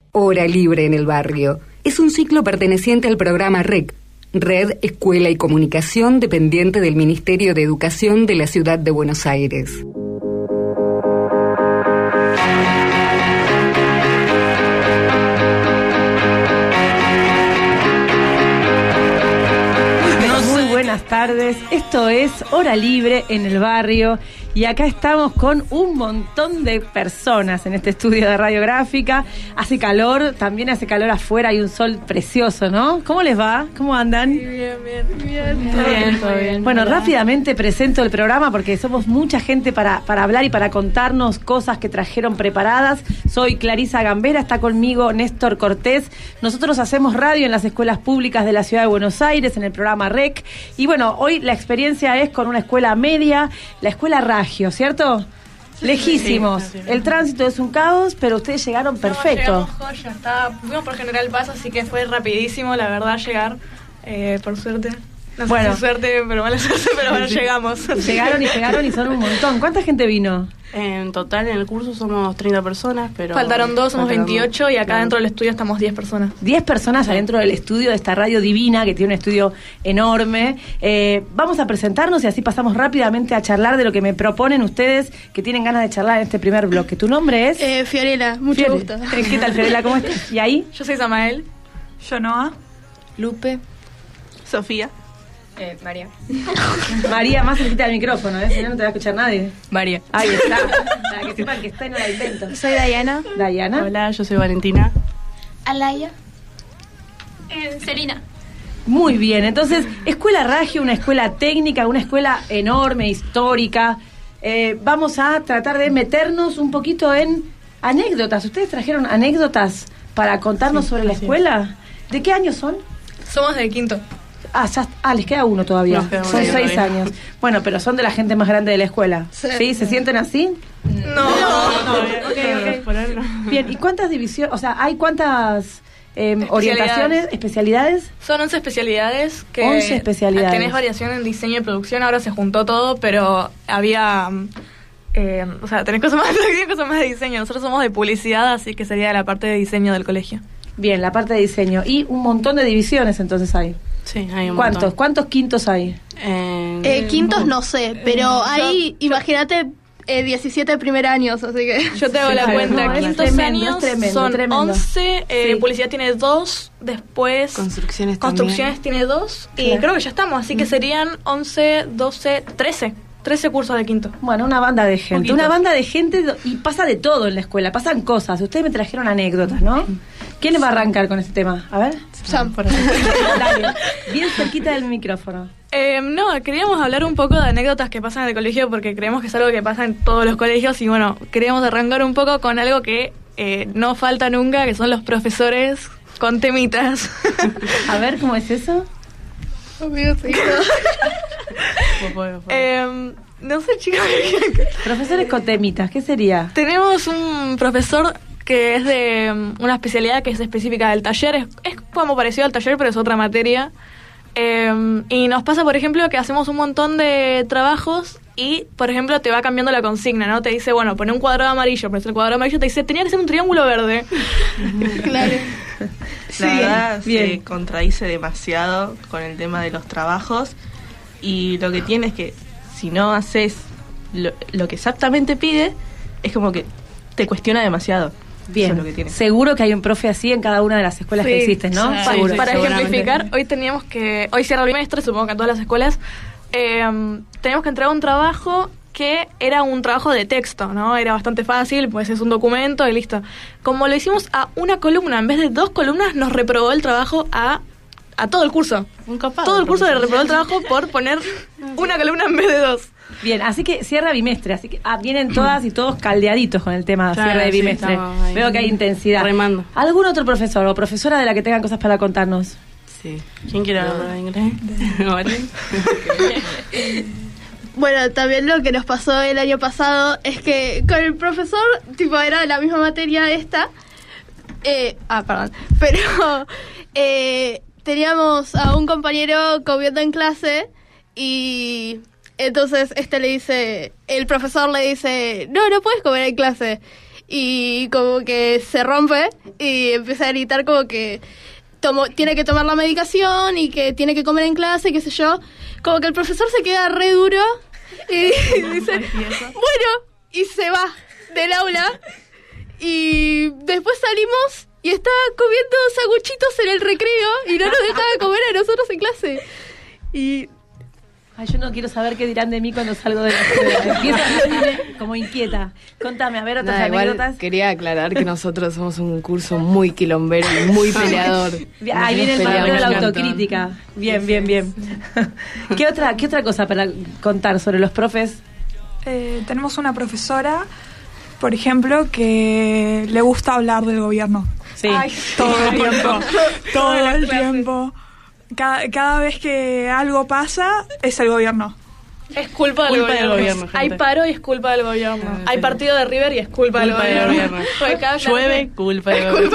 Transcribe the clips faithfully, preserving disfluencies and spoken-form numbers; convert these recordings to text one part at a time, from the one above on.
Hora Libre en el Barrio. Es un ciclo perteneciente al programa R E C, Red, Escuela y Comunicación, dependiente del Ministerio de Educación de la Ciudad de Buenos Aires. Muy buenas tardes, esto es Hora Libre en el Barrio. Y acá estamos con un montón de personas en este estudio de radiográfica. Hace calor, también hace calor afuera, hay un sol precioso, ¿no? ¿Cómo les va? ¿Cómo andan? Sí, bien, bien, bien. Todo bien, todo bien. Bueno, Hola. Rápidamente presento el programa porque somos mucha gente para, para hablar y para contarnos cosas que trajeron preparadas. Soy Clarisa Gambera, está conmigo Néstor Cortés. Nosotros hacemos radio en las escuelas públicas de la Ciudad de Buenos Aires, en el programa R E C. Y bueno, hoy la experiencia es con una escuela media, la escuela Ragio, ¿cierto? Sí, lejísimos. Sí, sí, sí. El tránsito es un caos, pero ustedes llegaron perfecto. No, llegamos joya, estaba, fuimos por General Paz, así que fue rapidísimo, la verdad, llegar, eh, por suerte. No sé bueno. si suerte, pero mala suerte, pero bueno, sí. llegamos. Llegaron y llegaron y son un montón. ¿Cuánta gente vino? En total en el curso somos treinta personas, pero... Faltaron dos, somos faltaron veintiocho dos. Y acá claro. dentro del estudio estamos diez personas. diez personas sí. adentro del estudio de esta radio divina, que tiene un estudio enorme. Eh, vamos a presentarnos y así pasamos rápidamente a charlar de lo que me proponen ustedes, que tienen ganas de charlar en este primer bloque. ¿Tu nombre es? Eh, Fiorella, mucho Fiorella. gusto. ¿Qué tal, Fiorella? ¿Cómo estás? ¿Y ahí? Yo soy Samael. Yo Noa. Lupe. Sofía. Eh, María. María, más cerquita del micrófono, ¿eh? Si no, no te va a escuchar nadie. María. Ahí está. Para que sepan que está y no la invento. Soy Dayana. Dayana. Hola, yo soy Valentina. Alaya. Eh, Serina. Muy bien, entonces, Escuela Ragio, una escuela técnica, una escuela enorme, histórica. Eh, vamos a tratar de meternos un poquito en anécdotas. ¿Ustedes trajeron anécdotas para contarnos sí, sobre la escuela? ¿De qué años son? Somos de quinto. Ah, ya, ah, les queda uno todavía. No, son seis años. Bueno, pero son de la gente más grande de la escuela. ¿Sí? ¿Sí? ¿Se sienten así? No. No, no, no. Okay, okay. Bien, ¿y cuántas divisiones? O sea, ¿hay cuántas eh, orientaciones, especialidades? Son once especialidades. Que once especialidades. Tenés variación en diseño y producción, ahora se juntó todo, pero había... Eh, o sea, tenés cosas más, tenés cosas más de diseño. Nosotros somos de publicidad, así que sería la parte de diseño del colegio. Bien, la parte de diseño. Y un montón de divisiones entonces hay. Sí, hay un ¿Cuántos? montón. ¿Cuántos quintos hay? Eh, eh, quintos no sé, pero eh, hay, yo, imagínate, eh, diecisiete primer años, así que... Yo te hago sí, la cuenta, no, quintos tremendo, años tremendo, son tremendo. once, eh, sí. Publicidad tiene dos, después... Construcciones Construcciones tiene dos, claro. Y creo que ya estamos, así que serían once, doce, trece. trece cursos de quinto. Bueno, una banda de gente. Poquitos. Una banda de gente y pasa de todo en la escuela, pasan cosas. Ustedes me trajeron anécdotas, ¿no? ¿Quién va a arrancar con este tema? A ver. Sam, por Dale, bien cerquita del micrófono. Eh, no, queríamos hablar un poco de anécdotas que pasan en el colegio porque creemos que es algo que pasa en todos los colegios y bueno, queríamos arrancar un poco con algo que eh, no falta nunca, que son los profesores con temitas. A ver, ¿cómo es eso? Amigo, sí. eh, no sé, chicos. Profesores con temitas, ¿qué sería? Tenemos un profesor que es de um, una especialidad que es específica del taller, es, es como parecido al taller, pero es otra materia. Eh, y nos pasa, por ejemplo, que hacemos un montón de trabajos y, por ejemplo, te va cambiando la consigna, ¿no? Te dice, bueno, pone un cuadrado amarillo, pones el cuadrado amarillo, te dice, tenía que ser un triángulo verde. Claro. Sí, la verdad bien. Se contradice demasiado con el tema de los trabajos y lo que tiene es que si no haces lo, lo que exactamente pide, es como que te cuestiona demasiado. Bien, eso es lo que tiene. Seguro que hay un profe así en cada una de las escuelas sí, que existen, ¿no? Sí, seguro, sí, para ejemplificar, hoy teníamos que, hoy cierra el bimestre, supongo que en todas las escuelas, eh, teníamos que entregar un trabajo que era un trabajo de texto, ¿no? Era bastante fácil, pues es un documento y listo. Como lo hicimos a una columna, en vez de dos columnas, nos reprobó el trabajo a a todo el curso. Incapaz, todo el curso le reprobó el trabajo por poner una columna en vez de dos. Bien, así que cierra bimestre, así que ah, vienen todas y todos caldeaditos con el tema de claro, cierre de bimestre. Sí, veo que hay intensidad. Remando. ¿Algún otro profesor o profesora de la que tengan cosas para contarnos? Sí. ¿Quién quiere hablar de inglés? Bueno, también lo que nos pasó el año pasado es que con el profesor, tipo, era la misma materia esta. Eh, ah, perdón. Pero eh, teníamos a un compañero comiendo en clase y entonces este le dice, el profesor le dice, no, no puedes comer en clase. y como que se rompe y empieza a gritar como que tomo, tiene que tomar la medicación y que tiene que comer en clase, qué sé yo. Como que el profesor se queda re duro y dice, bueno, y se va del aula y después salimos y estaba comiendo sanguchitos en el recreo y no nos dejaba comer a nosotros en clase. Y... Ay, yo no quiero saber qué dirán de mí cuando salgo de la escuela. Empiezo a sentirme como inquieta. Contame, a ver, otras Nada, igual anécdotas. quería aclarar que nosotros somos un curso muy quilombero y muy peleador. Ahí viene el valor de la autocrítica. Bien, bien, bien. ¿Qué otra, qué otra cosa para contar sobre los profes? Eh, tenemos una profesora, por ejemplo, que le gusta hablar del gobierno. Sí. Ay, todo el tiempo. Todo el tiempo. Cada, cada vez que algo pasa, es el gobierno. Es culpa del Culpa gobierno. del gobierno, gente. Hay paro y es culpa del gobierno. Ah, Hay sí. partido de River y es culpa, Culpa del del gobierno. gobierno. Porque cada Llueve, culpa del gobierno.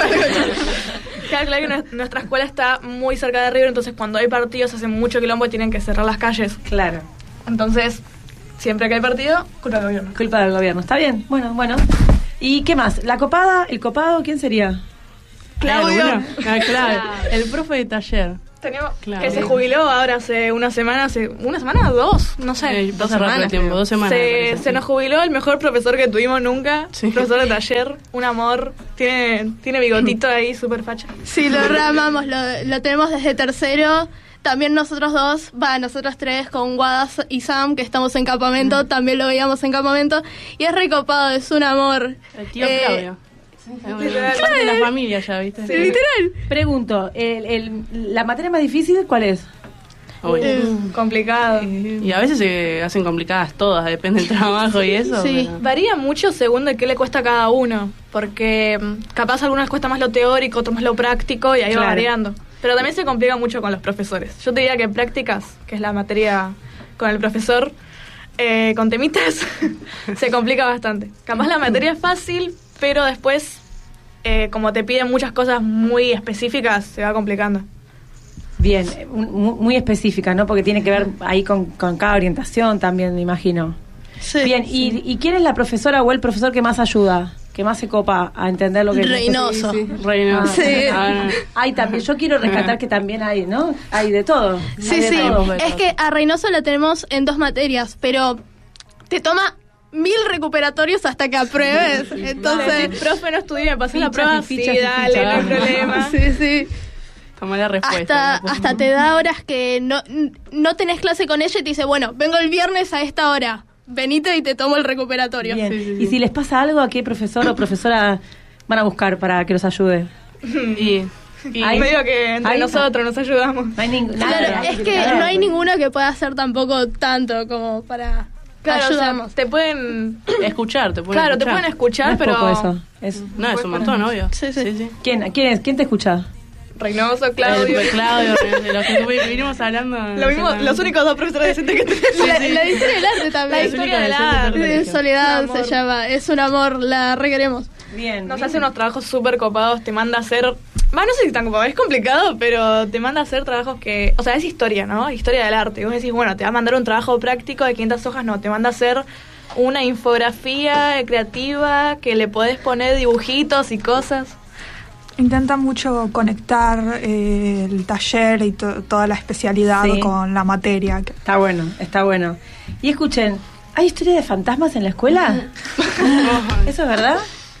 Claro, claro que nues- nuestra escuela está muy cerca de River, entonces cuando hay partidos hacen mucho quilombo y tienen que cerrar las calles. Claro. Entonces, siempre que hay partido, culpa del gobierno. Culpa del gobierno. ¿Está bien? Bueno, bueno. ¿Y qué más? ¿La copada? ¿El copado? ¿Quién sería? Claudio. Ah, claro. El profe de taller. Teníamos Claro. que se jubiló ahora hace una semana, hace una semana o dos, no sé. Eh, pasa rápido el tiempo, dos semanas. me Se, parece, se sí. nos jubiló el mejor profesor que tuvimos nunca, Sí. profesor de taller, un amor, tiene, tiene bigotito ahí, súper facha. Sí, lo reamamos, lo, lo tenemos desde tercero. También nosotros dos, va, nosotros tres con Guadas y Sam, que estamos en campamento, Mm. también lo veíamos en campamento. Y es recopado, es un amor. El tío Eh, Claudio. Es parte de la familia ya, ¿viste? Sí, literal. Pregunto, el, el, ¿la materia más difícil cuál es? Obvio. Eh, Complicado. Y a veces se hacen complicadas todas, depende del trabajo y eso. Sí. pero- Varía mucho según de qué le cuesta a cada uno, porque mm, capaz a algunas cuesta más lo teórico, otros más lo práctico y ahí Claro. va variando. Pero también se complica mucho con los profesores. Yo te diría que prácticas, que es la materia con el profesor, eh, con temitas, se complica bastante. Capaz la materia es fácil, pero después, eh, como te piden muchas cosas muy específicas, se va complicando. Bien, eh, un- mu- muy específica, ¿no? Porque tiene que ver ahí con, con cada orientación también, me imagino. Sí. Bien, ¿y, ¿y quién es la profesora o el profesor que más ayuda? Que más se copa a entender lo que... Reynoso. Sí, sí. Reino. Sí. Ah, no. Hay también, yo quiero rescatar que también hay, ¿no? Hay de todo. Sí, Hay de sí. todo. Es que a Reynoso lo tenemos en dos materias, pero te toma mil recuperatorios hasta que apruebes. Entonces, Si, profe, no estudié, me pasé la Fichas y prueba, fichas sí, y dale, no hay fichas. problema. sí, sí. Toma la respuesta. Hasta, ¿no? hasta te da horas que no, no tenés clase con ella y te dice, bueno, vengo el viernes a esta hora. Venite y te tomo el recuperatorio. Bien. Sí, sí, Y sí. si les pasa algo, ¿a qué profesor o profesora van a buscar para que los ayude? Y, y Ahí- Medio que entre ahí- nosotros nos ayudamos. No hay ningún... Claro, es que no hay ninguno que pueda hacer tampoco tanto como para Claro, o sea, ayudarnos. te pueden... escuchar, te pueden Claro, te escuchar. pueden escuchar, No es pero... poco eso. Es... No, es un montón, obvio. Sí, sí. ¿Quién, quién, es? ¿Quién te escucha? Reynoso, Claudio. El- Claudio, de los que vinimos hablando. Lo mismo, los únicos dos profesores decentes que tenemos. La, la historia del arte también. La historia del arte. De Soledad Un amor. se llama. Es un amor, la requeremos. Bien. Nos hace unos trabajos súper copados, te manda a hacer... Más no sé si tan copado, es complicado, pero te manda a hacer trabajos que... O sea, es historia, ¿no? Historia del arte. Y vos decís, bueno, te va a mandar un trabajo práctico de quinientas hojas, no, te manda a hacer una infografía creativa que le podés poner dibujitos y cosas. Intenta mucho conectar eh, el taller y to- toda la especialidad Sí. con la materia. Está bueno, está bueno. Y escuchen, ¿hay historia de fantasmas en la escuela? ¿Eso es verdad?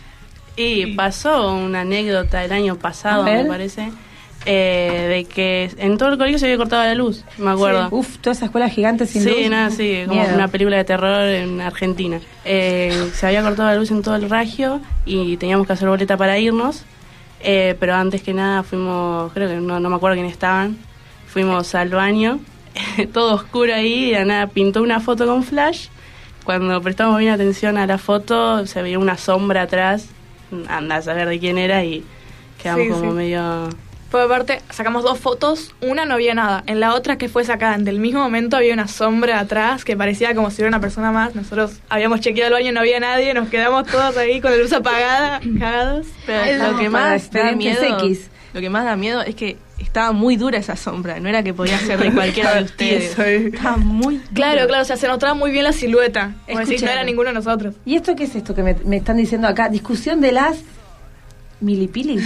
Y pasó una anécdota el año pasado, A ver. me parece, eh, de que en todo el colegio se había cortado la luz, me acuerdo. Uf, toda esa escuela gigante sin luz. Sí, nada, sí, como Miedo. una película de terror en Argentina. Eh, se había cortado la luz en todo el Regio y teníamos que hacer boleta para irnos, eh, pero antes que nada fuimos, creo que no, no me acuerdo quién estaban, fuimos al baño, todo oscuro ahí, y de la nada pintó una foto con flash. Cuando prestamos bien atención a la foto, se veía una sombra atrás, anda a saber de quién era y quedamos Sí, como sí. medio... Pues aparte, sacamos dos fotos, una no había nada, en la otra que fue sacada en del mismo momento había una sombra atrás que parecía como si hubiera una persona más. Nosotros habíamos chequeado el baño, no había nadie, nos quedamos todos ahí con la luz apagada, cagados. Pero Es lo que para más da expedientes miedo, X. lo que más da miedo es que estaba muy dura esa sombra, no era que podía ser de cualquiera de ustedes. Estaba muy dura. Claro, claro, o sea, se notaba muy bien la silueta. Como decir, no era ninguno de nosotros. ¿Y esto qué es esto que me, me están diciendo acá? Discusión de las milipilis.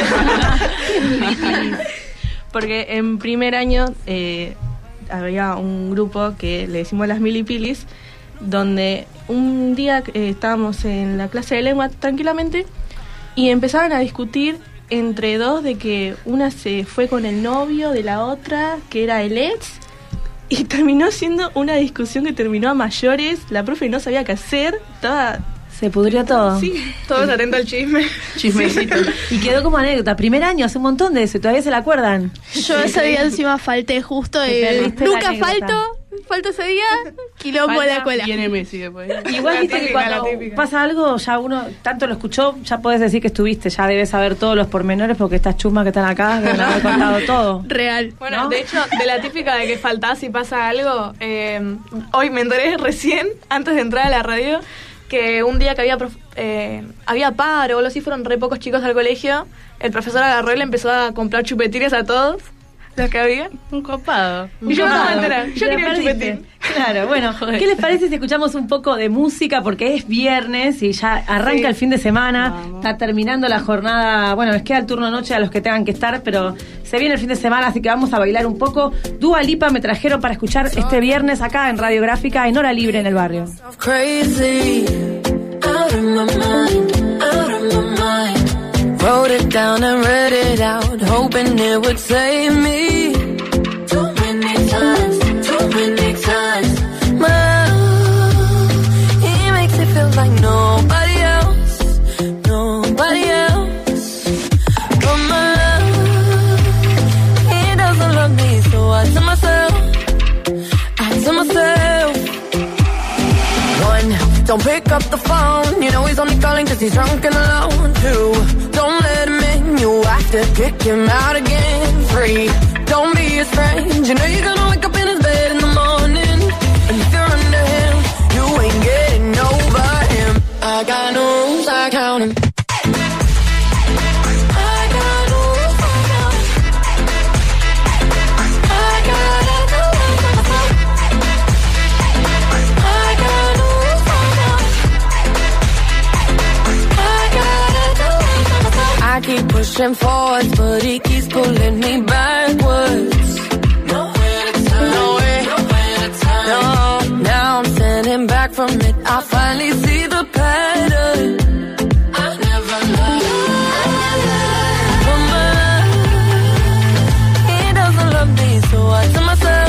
Porque en primer año eh, había un grupo que le decimos las milipilis, donde un día eh, estábamos en la clase de lengua tranquilamente y empezaban a discutir entre dos de que una se fue con el novio de la otra, que era el ex, y terminó siendo una discusión que terminó a mayores. La profe no sabía qué hacer, estaba... Se pudrió todo. Sí, todos atentos al chisme. Chismecito. Y quedó como anécdota. Primer año, hace un montón de eso, y todavía se la acuerdan. Yo ese día encima falté justo, eh, nunca falto, falto ese día, quilombo de la escuela. Viene Messi después. Igual viste que cuando pasa algo, ya uno tanto lo escuchó, ya podés decir que estuviste, ya debes saber todos los pormenores porque estas chusmas que están acá deben haber contado todo. Real. Bueno, ¿no? de hecho, de la típica de que faltás y pasa algo, eh, hoy me enteré recién, antes de entrar a la radio, que un día que había prof- eh, había paro o algo así, fueron re pocos chicos al colegio, el profesor agarró y le empezó a comprar chupetines a todos los que había. Un copado. Y yo no me enteré, yo Te quería el perdiste. chupetín. Claro, bueno, ¿qué les parece si escuchamos un poco de música? Porque es viernes y ya arranca Sí. el fin de semana, Vamos. está terminando la jornada, bueno, les queda el turno noche a los que tengan que estar, pero se viene el fin de semana, así que vamos a bailar un poco. Dua Lipa me trajeron para escuchar este viernes acá en Radiográfica, en Hora Libre en el barrio. Crazy, out of my mind, out of my mind. Wrote it down and read it out, hoping it would save me. Too many times, too many times. My love, he makes it feel like nobody else, nobody else. But my love, he doesn't love me, so I tell myself, I tell myself. One, don't pick up the phone, you know he's only calling cause he's drunk and alone. Two, don't let him in, you have to kick him out again. Three, don't be his friend, you know you're gonna wake up in his bed in the morning. And if you're under him, you ain't getting over him. I got no rules, I count him. I got no rules, I count him. I gotta do it myself. I got no rules, I count him. I gotta do it myself. I keep pushing forwards, but he keeps pulling me backwards. Nowhere to turn, nowhere, nowhere to turn. No, now I'm standing back from it. I finally see the pattern. I never loved, I never loved. He doesn't love me, so I tell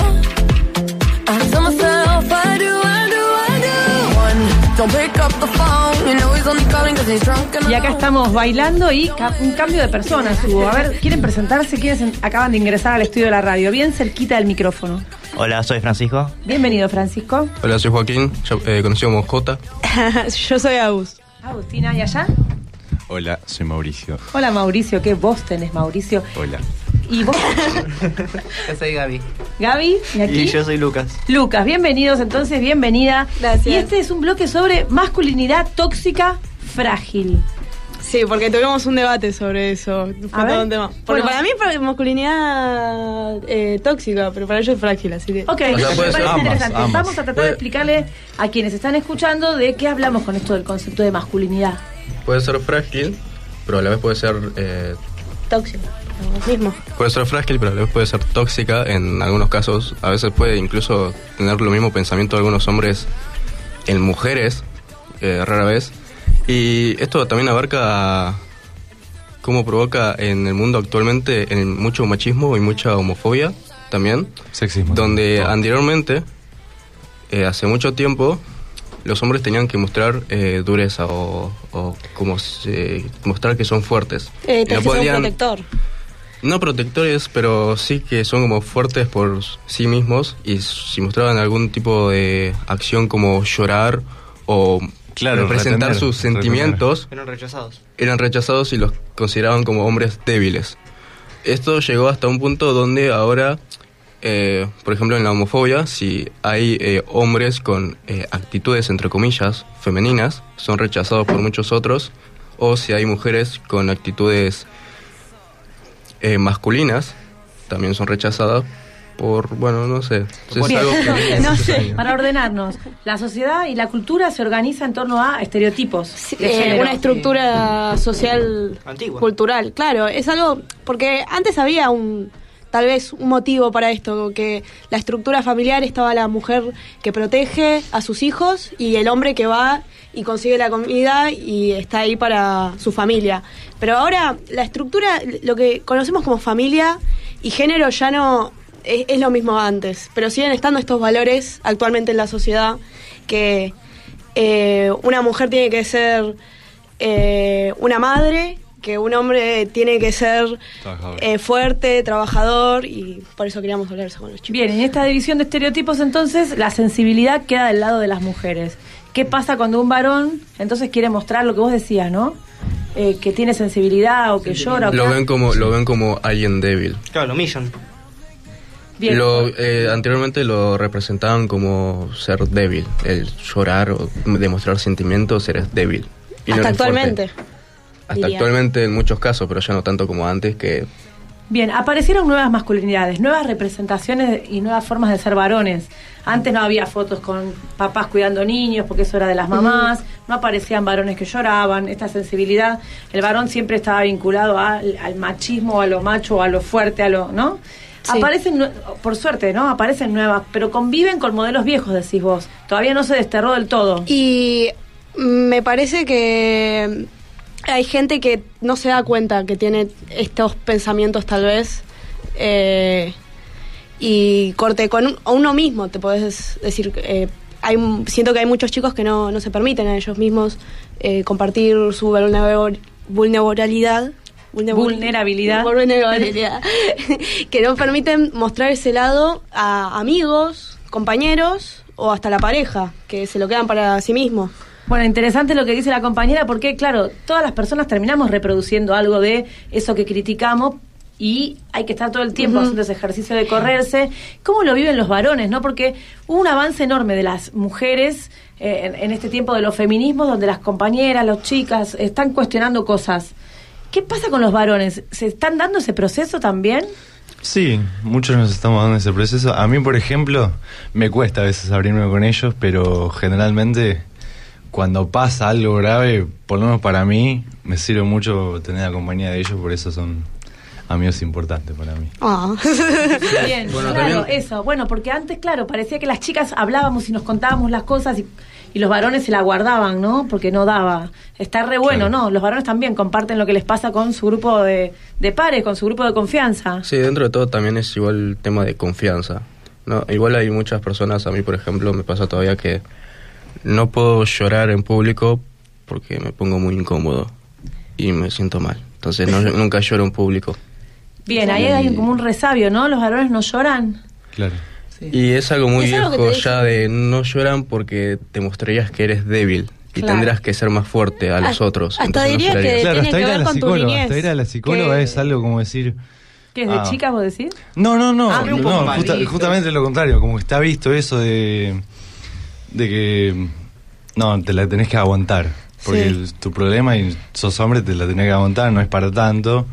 myself, I tell myself, I do, I do, I do. One, don't pick up the phone, you know he's only calling cause he's drunk and Y acá estamos bailando y ca- un cambio de personas hubo. A ver, ¿quieren presentarse? ¿Quiénes en- acaban de ingresar al estudio de la radio? Bien cerquita del micrófono. Hola, soy Francisco. Bienvenido, Francisco. Hola, soy Joaquín, yo, eh, conocido como Jota. Yo soy Agus. Agustina, ¿y allá? Hola, soy Mauricio. Hola, Mauricio. ¿Qué voz tenés, Mauricio? Hola. ¿Y vos? Yo soy Gaby. Gaby, ¿y aquí? Y yo soy Lucas. Lucas, bienvenidos entonces, bienvenida. Gracias. Y este es un bloque sobre masculinidad tóxica frágil. Sí, porque tuvimos un debate sobre eso. Fue A ver. todo un tema. Porque Bueno. para mí es masculinidad eh, tóxica, pero para ellos es frágil, así que... Ok, O sea, me puede ser parece ambas, interesante. ambas. Vamos a tratar de explicarle a quienes están escuchando de qué hablamos con esto del concepto de masculinidad. Puede ser frágil, pero a la vez puede ser eh, Tóxica, lo mismo. puede ser frágil, pero a la vez puede ser tóxica en algunos casos. A veces puede incluso tener lo mismo pensamiento de algunos hombres en mujeres, eh, rara vez. Y esto también abarca cómo provoca en el mundo actualmente en mucho machismo y mucha homofobia también. Sexismo. Donde anteriormente, eh, hace mucho tiempo, los hombres tenían que mostrar eh, dureza o, o como se- mostrar que son fuertes. Eh, Y tenés que ser un protector. no protectores, pero sí que son como fuertes por sí mismos, y si mostraban algún tipo de acción como llorar o Claro, representar retener, sus sentimientos, Fueron rechazados. eran rechazados y los consideraban como hombres débiles. Esto llegó hasta un punto donde ahora, eh, por ejemplo en la homofobia, si hay eh, hombres con eh, actitudes entre comillas femeninas, son rechazados por muchos otros, o si hay mujeres con actitudes eh, masculinas, también son rechazadas por, bueno, no sé. Es Bien. algo que No sé, para ordenarnos, la sociedad y la cultura se organiza en torno a estereotipos de Eh, género. una estructura social Antigua. cultural, claro, es algo porque antes había un tal vez un motivo para esto, que la estructura familiar estaba la mujer que protege a sus hijos y el hombre que va y consigue la comida y está ahí para su familia. Pero ahora la estructura, lo que conocemos como familia y género ya no es, es lo mismo antes, pero siguen estando estos valores actualmente en la sociedad que eh, una mujer tiene que ser eh, una madre, que un hombre tiene que ser eh, fuerte, trabajador, y por eso queríamos hablar eso con los chicos. Bien, en esta división de estereotipos entonces la sensibilidad queda del lado de las mujeres. ¿Qué pasa cuando un varón entonces quiere mostrar lo que vos decías, ¿no? Eh, que tiene sensibilidad o que llora. O Lo que... ven como lo ven como alguien débil. Claro, lo humillan. Bien. Lo, eh, anteriormente lo representaban como ser débil, el llorar o demostrar sentimientos, eres débil. Y no Hasta eres fuerte. actualmente. Hasta diría. actualmente en muchos casos, pero ya no tanto como antes, que Bien, aparecieron nuevas masculinidades, nuevas representaciones y nuevas formas de ser varones. Antes no había fotos con papás cuidando niños, porque eso era de las mamás, no aparecían varones que lloraban, esta sensibilidad. El varón siempre estaba vinculado al, al machismo, a lo macho, a lo fuerte, a lo, ¿no? Sí. Aparecen, nue- por suerte, ¿no? Aparecen nuevas, pero conviven con modelos viejos, decís vos. Todavía no se desterró del todo. Y me parece que hay gente que no se da cuenta que tiene estos pensamientos tal vez eh, y corte con un- a uno mismo te podés decir eh, hay, siento que hay muchos chicos que no, no se permiten a ellos mismos eh, compartir su vulner- vulnerabilidad vulner- Vulnerabilidad. vulnerabilidad que no permiten mostrar ese lado a amigos, compañeros o hasta la pareja, que se lo quedan para sí mismos. Bueno, interesante lo que dice la compañera, porque claro, todas las personas terminamos reproduciendo algo de eso que criticamos y hay que estar todo el tiempo Ujú. haciendo ese ejercicio de correrse. ¿Cómo lo viven los varones, no? Porque hubo un avance enorme de las mujeres eh, en, en este tiempo de los feminismos, donde las compañeras, las chicas están cuestionando cosas. ¿Qué pasa con los varones? ¿Se están dando ese proceso también? Sí, muchos nos estamos dando ese proceso. A mí, por ejemplo, me cuesta a veces abrirme con ellos, pero generalmente cuando pasa algo grave, por lo menos para mí, me sirve mucho tener la compañía de ellos, por eso son amigos importantes para mí. Ah. Bien, Bueno, claro, también- eso. Bueno, porque antes, claro, parecía que las chicas hablábamos y nos contábamos las cosas y, y los varones se la guardaban, ¿no? Porque no daba. Está re bueno, Claro. ¿no? Los varones también comparten lo que les pasa con su grupo de, de pares, con su grupo de confianza. sí, dentro de todo también es igual el tema de confianza. No, igual hay muchas personas, a mí por ejemplo me pasa todavía que no puedo llorar en público porque me pongo muy incómodo y me siento mal. Entonces no, nunca lloro en público. Bien, ahí hay como un resabio, ¿no? Los varones no lloran. Claro. Y es algo muy Es algo que viejo te ya de no lloran porque te mostrarías que eres débil y Claro. tendrás que ser más fuerte a los Hasta- otros. hasta entonces no diría que llorarías. Claro, tiene hasta que ir a ver la con tu psicóloga, niñez. hasta ir a la psicóloga Que- es algo como decir... ¿Qué es de Ah. chicas, vos decís? No, no, no, Ah, no, un poco no, más justa- visto. justamente lo contrario, como que está visto eso de, de que no, te la tenés que aguantar, porque Sí. el- tu problema y sos hombre te la tenés que aguantar, no es para tanto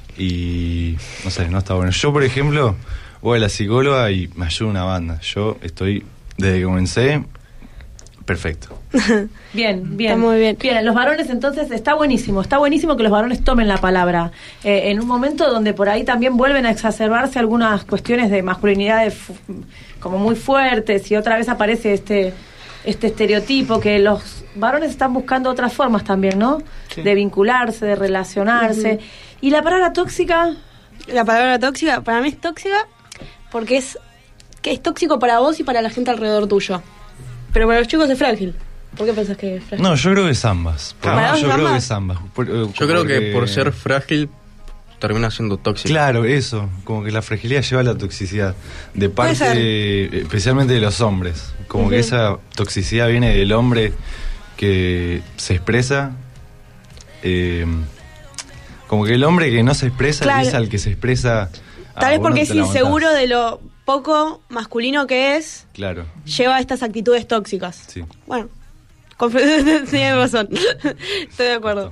y no sé, no está bueno. Yo, por ejemplo, voy a la psicóloga y me ayuda una banda. Yo estoy, desde que comencé, perfecto. Bien, bien. Está muy bien. Bien, los varones entonces está buenísimo, está buenísimo que los varones tomen la palabra. Eh, en un momento donde por ahí también vuelven a exacerbarse algunas cuestiones de masculinidades fu- como muy fuertes y otra vez aparece este este estereotipo que los varones están buscando otras formas también, ¿no? Sí. De vincularse, de relacionarse. Ujú. Y la palabra tóxica, La palabra tóxica, para mí es tóxica porque es que es tóxico para vos y para la gente alrededor tuyo. Pero para los chicos es frágil. ¿Por qué pensás que es frágil? No, yo creo que es ambas. Por lo ¿Para menos vos yo creo que ambas? es ambas. Por- eh, Yo creo que porque- por ser frágil termina siendo tóxico. Claro, eso, como que la fragilidad lleva a la toxicidad, de Puede ser. parte, especialmente de los hombres, como Ujú. que esa toxicidad viene del hombre que se expresa, eh, como que el hombre que no se expresa Claro. le dice al que se expresa... "Ah, Tal vez vos no porque es te la aguantás". inseguro de lo poco masculino que es, Claro, lleva a estas actitudes tóxicas. sí. Bueno, conf- tienes razón. Estoy de acuerdo.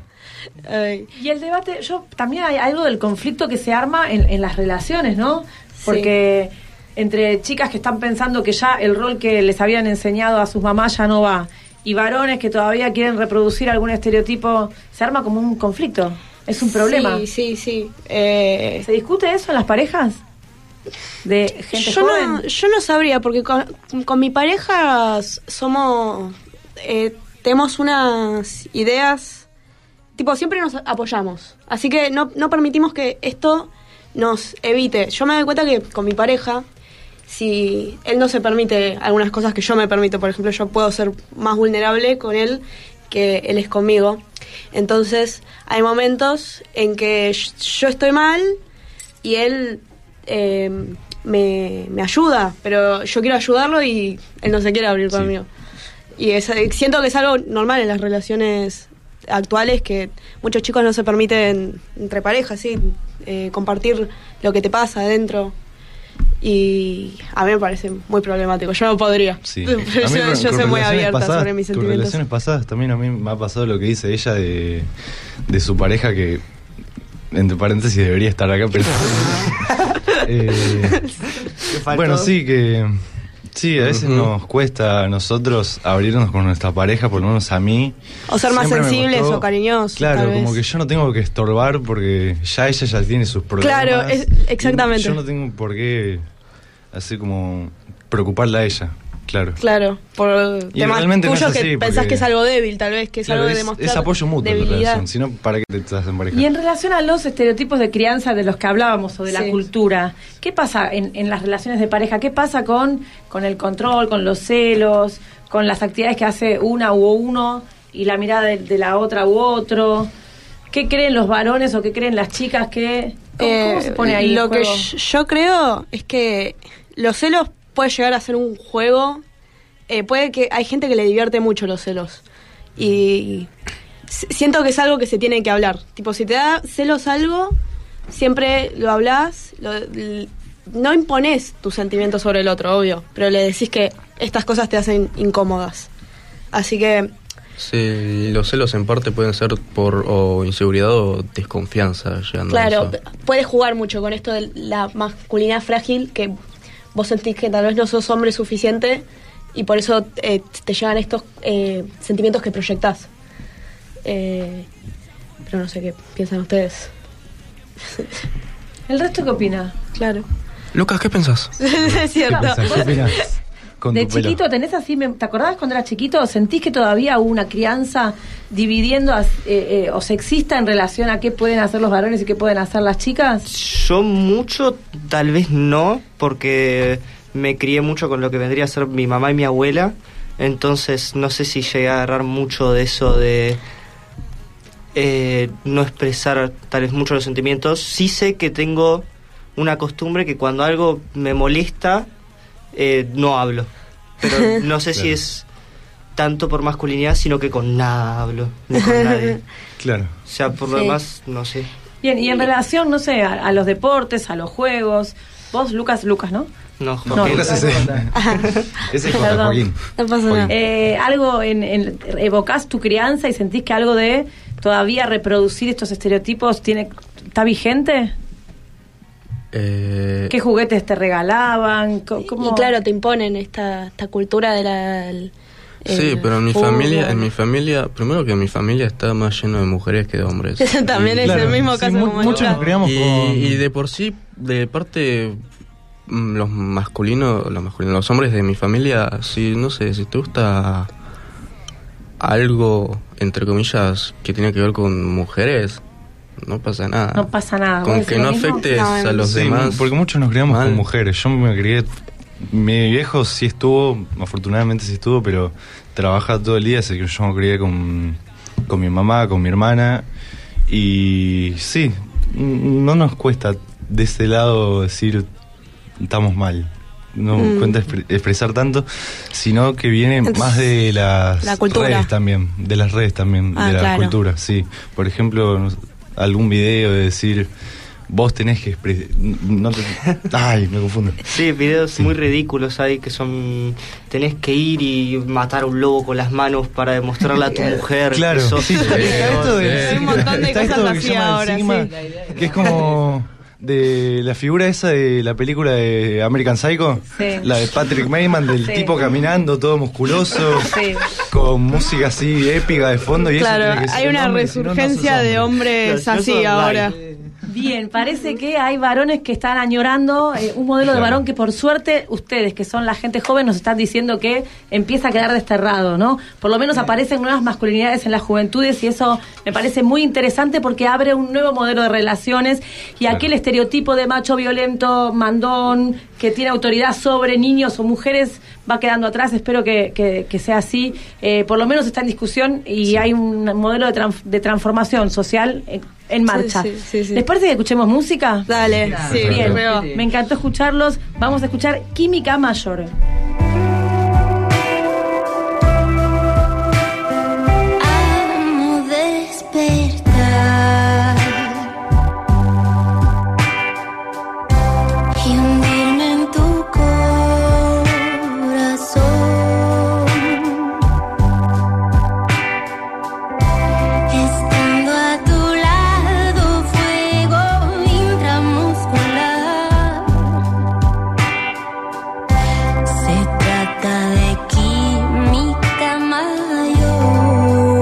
Ay. Y el debate, yo también hay algo del conflicto que se arma en, en las relaciones, ¿no? Porque sí. Entre chicas que están pensando que ya el rol que les habían enseñado a sus mamás ya no va, y varones que todavía quieren reproducir algún estereotipo, se arma como un conflicto. Es un problema. Sí, sí, sí. Eh... ¿Se discute eso en las parejas? ¿De gente yo joven? No, yo no sabría, porque con, con mi pareja somos... Eh, tenemos unas ideas... Tipo, siempre nos apoyamos. Así que no, no permitimos que esto nos evite. Yo me doy cuenta que con mi pareja, si él no se permite algunas cosas que yo me permito, por ejemplo, yo puedo ser más vulnerable con él que él es conmigo. Entonces, hay momentos en que yo estoy mal y él eh, me, me ayuda, pero yo quiero ayudarlo y él no se quiere abrir sí. conmigo. Y es, siento que es algo normal en las relaciones actuales, que muchos chicos no se permiten entre parejas, sí, eh, compartir lo que te pasa adentro. Y a mí me parece muy problemático. Yo no podría. Sí. yo con, yo con soy muy abierta pasadas, sobre mis con sentimientos. relaciones pasadas también a mí me ha pasado lo que dice ella de, de su pareja, que entre paréntesis debería estar acá, pero eh, bueno, sí, que sí, a veces uh-huh. nos cuesta a nosotros abrirnos con nuestra pareja, por lo menos a mí. O ser más sensibles o cariñosos. Claro, como que yo no tengo que estorbar porque ya ella ya tiene sus problemas. Claro, es, exactamente. Yo no tengo por qué así como preocuparla a ella, claro. Claro, por y temas tuyos no que pensás que es algo débil, tal vez, que es claro, algo de es, demostrar es apoyo mutuo en la debilidad. relación, si no, ¿para qué te estás en pareja? Y en relación a los estereotipos de crianza de los que hablábamos o de sí. la cultura, ¿qué pasa en, en las relaciones de pareja? ¿Qué pasa con, con el control, con los celos, con las actividades que hace una u uno y la mirada de, de la otra u otro? ¿Qué creen los varones o qué creen las chicas? que ¿Cómo, eh, cómo se pone ahí Lo el que juego? yo creo es que los celos puede llegar a ser un juego. Eh, puede que hay gente que le divierte mucho los celos. Y siento que es algo que se tiene que hablar. Tipo, si te da celos algo, siempre lo hablas, lo, no impones tus sentimientos sobre el otro, obvio, pero le decís que estas cosas te hacen incómodas. Así que... Sí, los celos en parte pueden ser por o inseguridad o desconfianza. Claro, a eso. Puedes jugar mucho con esto de la masculinidad frágil, que vos sentís que tal vez no sos hombre suficiente y por eso eh, te llegan estos eh, sentimientos que proyectás. Eh, pero no sé qué piensan ustedes. ¿El resto qué opina? Claro. Lucas, ¿qué pensás? Es cierto. ¿Qué, ¿Qué opinás? De chiquito pelo. tenés así, ¿te acordabas cuando eras chiquito? ¿Sentís que todavía hubo una crianza dividiendo a, eh, eh, o sexista en relación a qué pueden hacer los varones y qué pueden hacer las chicas? Yo mucho, tal vez no, porque me crié mucho con lo que vendría a ser mi mamá y mi abuela, entonces no sé si llegué a agarrar mucho de eso de eh, no expresar tal vez mucho los sentimientos. Sí sé que tengo una costumbre que cuando algo me molesta, Eh, no hablo, pero no sé claro. si es tanto por masculinidad, sino que con nada hablo, ni con nadie. Claro. O sea, por lo sí. demás, no sé. Bien, y en relación, no sé, a, a los deportes, a los juegos, vos, Lucas, Lucas, ¿no? No, no, no Lucas es ese es Joaquín. No pasa nada. Eh, algo en, en, evocás tu crianza y sentís que algo de todavía reproducir estos estereotipos tiene está vigente. Eh, ¿Qué juguetes te regalaban? ¿Cómo? Y claro, te imponen esta, esta cultura de la... El, sí, pero en mi fútbol. familia, en mi familia, primero que mi familia está más lleno de mujeres que de hombres. También y, es claro, el mismo sí, caso. Mu- muchos nos criamos y, con... y de por sí, de parte los masculinos, los masculinos, los hombres de mi familia, si no sé, si te gusta algo entre comillas que tiene que ver con mujeres, no pasa nada. No pasa nada. Con que no afectes no, a los sí, demás. Porque muchos nos criamos mal. Con mujeres. Yo me crié... Mi viejo sí estuvo, afortunadamente sí estuvo, pero trabaja todo el día, así que yo me crié con, con mi mamá, con mi hermana. Y sí, no nos cuesta de ese lado decir estamos mal. No mm. cuenta expre- expresar tanto, sino que viene Entonces, más de las la redes también. De las redes también, ah, de la claro. cultura, sí. Por ejemplo... algún video de decir vos tenés que expre- no te... Ay, me confundo. Sí, videos sí. muy ridículos hay que son... Tenés que ir y matar a un lobo con las manos para demostrarle a tu mujer. Claro, que sos sí, está esto de, Hay un montón de está cosas esto que así se llama ahora, Sigma, sí. que es como de la figura esa de la película de American Psycho, Sí. la de Patrick Bateman, del Sí. tipo caminando todo musculoso, Sí. con música así épica de fondo y Claro, eso tiene que ser hay un una hombre, si no, no sos resurgencia de hombre. hombres Claro, si no así sos ahora. Ray. Bien, parece que hay varones que están añorando eh, un modelo de Claro. varón que por suerte ustedes, que son la gente joven, nos están diciendo que empieza a quedar desterrado, ¿no? Por lo menos aparecen nuevas masculinidades en las juventudes y eso me parece muy interesante porque abre un nuevo modelo de relaciones y Claro. aquel estereotipo de macho violento, mandón, que tiene autoridad sobre niños o mujeres va quedando atrás. Espero que, que, que sea así. Eh, por lo menos está en discusión y hay un modelo de, trans- de transformación social en, en marcha. Sí, sí, sí, sí. ¿Les parece que escuchemos música? Dale, sí, Bien, luego. me encantó escucharlos. Vamos a escuchar Química Mayor. Amo despertar y hundirme en tu corazón, estando a tu lado, fuego intramuscular. Se trata de química mayor.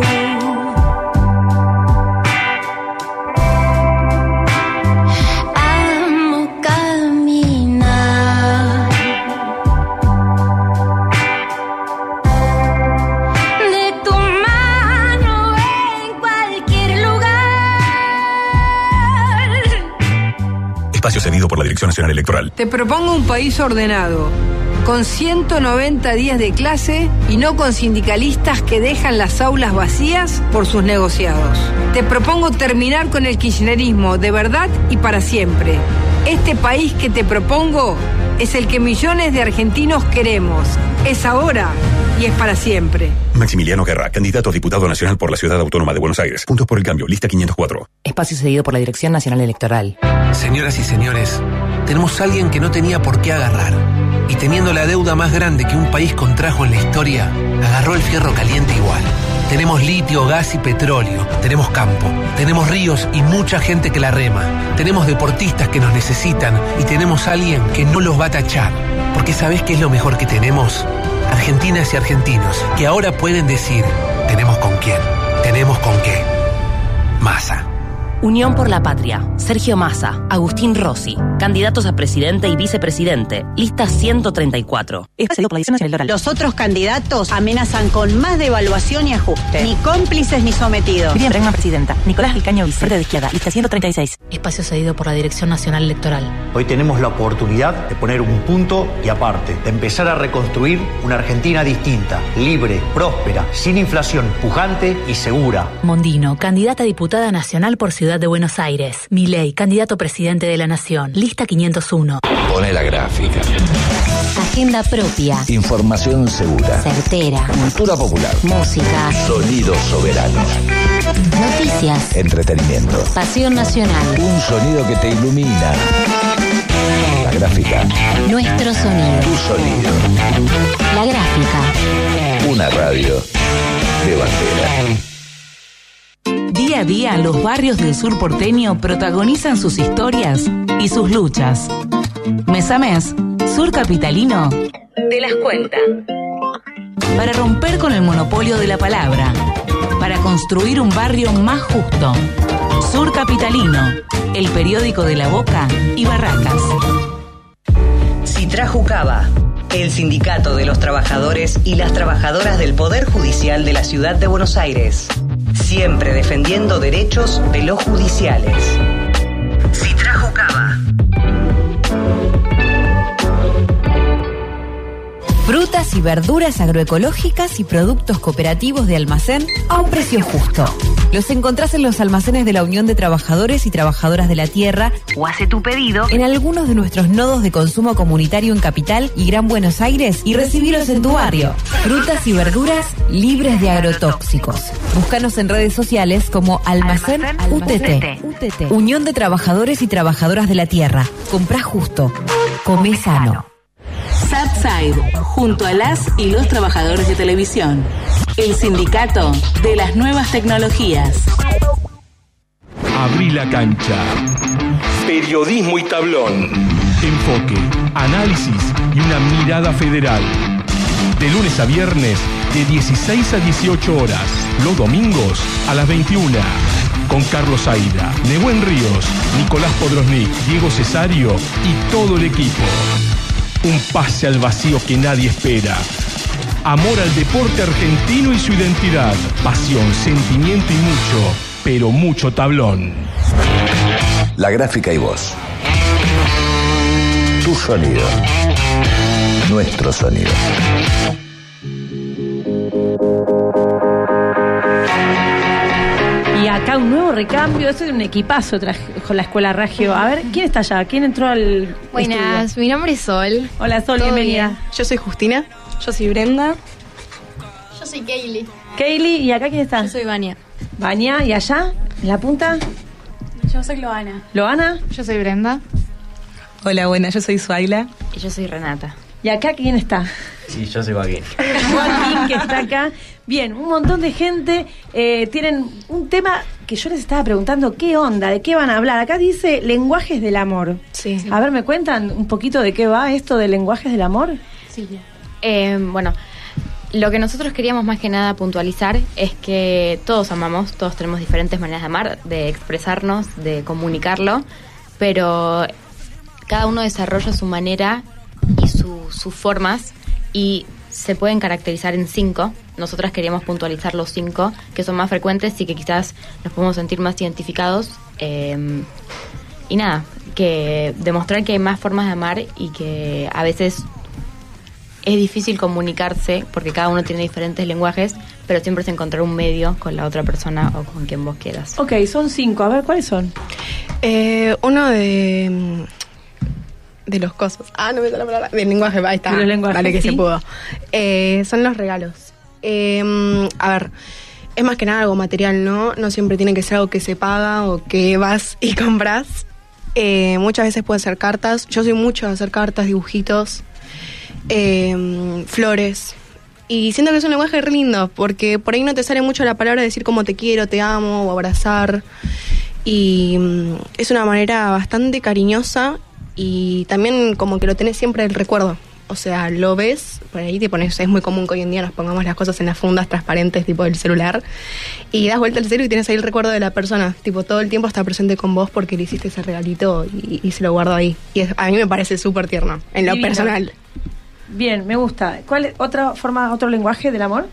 Amo caminar de tu mano en cualquier lugar. Espacio cedido por la Dirección Nacional Electoral. Te propongo un país ordenado, con ciento noventa días de clase y no con sindicalistas que dejan las aulas vacías por sus negociados. Te propongo terminar con el kirchnerismo de verdad y para siempre. Este país que te propongo es el que millones de argentinos queremos. Es ahora y es para siempre. Maximiliano Guerra, candidato a diputado nacional por la Ciudad Autónoma de Buenos Aires. Puntos por el cambio, lista quinientos cuatro. Espacio cedido por la Dirección Nacional Electoral. Señoras y señores, tenemos a alguien que no tenía por qué agarrar. Y teniendo la deuda más grande que un país contrajo en la historia, agarró el fierro caliente igual. Tenemos litio, gas y petróleo. Tenemos campo. Tenemos ríos y mucha gente que la rema. Tenemos deportistas que nos necesitan y tenemos a alguien que no los va a tachar. Porque ¿sabés qué es lo mejor que tenemos? Argentinas y argentinos que ahora pueden decir, tenemos con quién, tenemos con qué. Massa. Unión por la Patria. Sergio Massa, Agustín Rossi, candidatos a presidente y vicepresidente. Lista ciento treinta y cuatro. Espacio por la Dirección Nacional Electoral. Los otros candidatos amenazan con más devaluación y ajuste. Ni cómplices ni sometidos. Miriam Bregman, presidenta. Nicolás Vilcaño, vicepresidente de izquierda. Lista ciento treinta y seis. Espacio cedido por la Dirección Nacional Electoral. Hoy tenemos la oportunidad de poner un punto y aparte, de empezar a reconstruir una Argentina distinta, libre, próspera, sin inflación, pujante y segura. Mondino, candidata a diputada nacional por Ciudad de Buenos Aires. Milei, candidato presidente de la Nación. Lista quinientos uno. Pone la gráfica. Agenda propia. Información segura. Certera. Cultura popular. Música. Sonidos soberanos. Noticias. Entretenimiento. Pasión nacional. Un sonido que te ilumina. La gráfica. Nuestro sonido. Tu sonido. La gráfica. Una radio de bandera. Día a día, los barrios del sur porteño protagonizan sus historias y sus luchas. Mes a mes, Sur Capitalino te las cuenta. Para romper con el monopolio de la palabra, para construir un barrio más justo. Sur Capitalino, el periódico de La Boca y Barracas. Citrajucaba, el sindicato de los trabajadores y las trabajadoras del Poder Judicial de la Ciudad de Buenos Aires. Siempre defendiendo derechos de los judiciales. Citrajucaba. Frutas y verduras agroecológicas y productos cooperativos de almacén a un precio justo. Los encontrás en los almacenes de la Unión de Trabajadores y Trabajadoras de la Tierra o hace tu pedido en algunos de nuestros nodos de consumo comunitario en Capital y Gran Buenos Aires y recibilos en tu barrio. Frutas y verduras libres de agrotóxicos. Búscanos en redes sociales como Almacén, Almacén U T T. U T T. Unión de Trabajadores y Trabajadoras de la Tierra. Comprá justo. Comé sano. Subside, junto a las y los trabajadores de televisión. El sindicato de las nuevas tecnologías. Abrí la cancha. Periodismo y tablón. Enfoque, análisis y una mirada federal. De lunes a viernes, de dieciséis a dieciocho horas. Los domingos, a las veintiuna. Con Carlos Aida, Nehuen Ríos, Nicolás Podrosnik, Diego Cesario y todo el equipo. Un pase al vacío que nadie espera. Amor al deporte argentino y su identidad. Pasión, sentimiento y mucho, pero mucho tablón. La gráfica y voz. Tu sonido. Nuestro sonido. Y acá un nuevo recambio, eso es un equipazo traje con la Escuela Ragio. A ver, ¿quién está allá? ¿Quién entró al Buenas, estudio? mi nombre es Sol. Hola Sol, ¿Todo bienvenida. bien? Yo soy Justina. Yo soy Brenda. Yo soy Kaylee. Kaylee, ¿y acá quién está? Yo soy Vania. Vania, ¿y allá? ¿En la punta? Yo soy Loana. ¿Loana? Yo soy Brenda. Hola, buena, yo soy Suaila. Y yo soy Renata. ¿Y acá quién está? Sí, yo soy Joaquín. Joaquín, que está acá. Bien, un montón de gente. Eh, tienen un tema que yo les estaba preguntando, ¿qué onda? ¿De qué van a hablar? Acá dice lenguajes del amor. Sí. A ver, ¿me cuentan un poquito de qué va esto de lenguajes del amor? Sí. Eh, bueno, lo que nosotros queríamos más que nada puntualizar es que todos amamos, todos tenemos diferentes maneras de amar, de expresarnos, de comunicarlo, pero cada uno desarrolla su manera y su, sus formas y se pueden caracterizar en cinco. Nosotras queríamos puntualizar los cinco que son más frecuentes y que quizás nos podemos sentir más identificados. Eh, y nada, que demostrar que hay más formas de amar y que a veces es difícil comunicarse porque cada uno tiene diferentes lenguajes, pero siempre es encontrar un medio con la otra persona o con quien vos quieras. Ok, son cinco. A ver, ¿cuáles son? Eh, uno de... de los cosos. Ah, no me sale la palabra. Del lenguaje, ahí está. De los lenguajes, Vale, que sí. se pudo. Eh, son los regalos. Eh, a ver, es más que nada algo material, ¿no? No siempre tiene que ser algo que se paga o que vas y compras. Eh, muchas veces puede ser cartas. Yo soy mucho de hacer cartas, dibujitos, eh, flores. Y siento que es un lenguaje re lindo, porque por ahí no te sale mucho la palabra de decir como te quiero, te amo o abrazar. Y mm, es una manera bastante cariñosa y también como que lo tenés siempre el recuerdo. O sea, lo ves, por ahí te pones, es muy común que hoy en día nos pongamos las cosas en las fundas transparentes tipo del celular y das vuelta al celu y tienes ahí el recuerdo de la persona. Tipo, todo el tiempo está presente con vos porque le hiciste ese regalito y, y se lo guardo ahí. Y es, a mí me parece súper tierno, en lo Divino. personal. Bien, me gusta. ¿Cuál es otra forma, otro lenguaje del amor?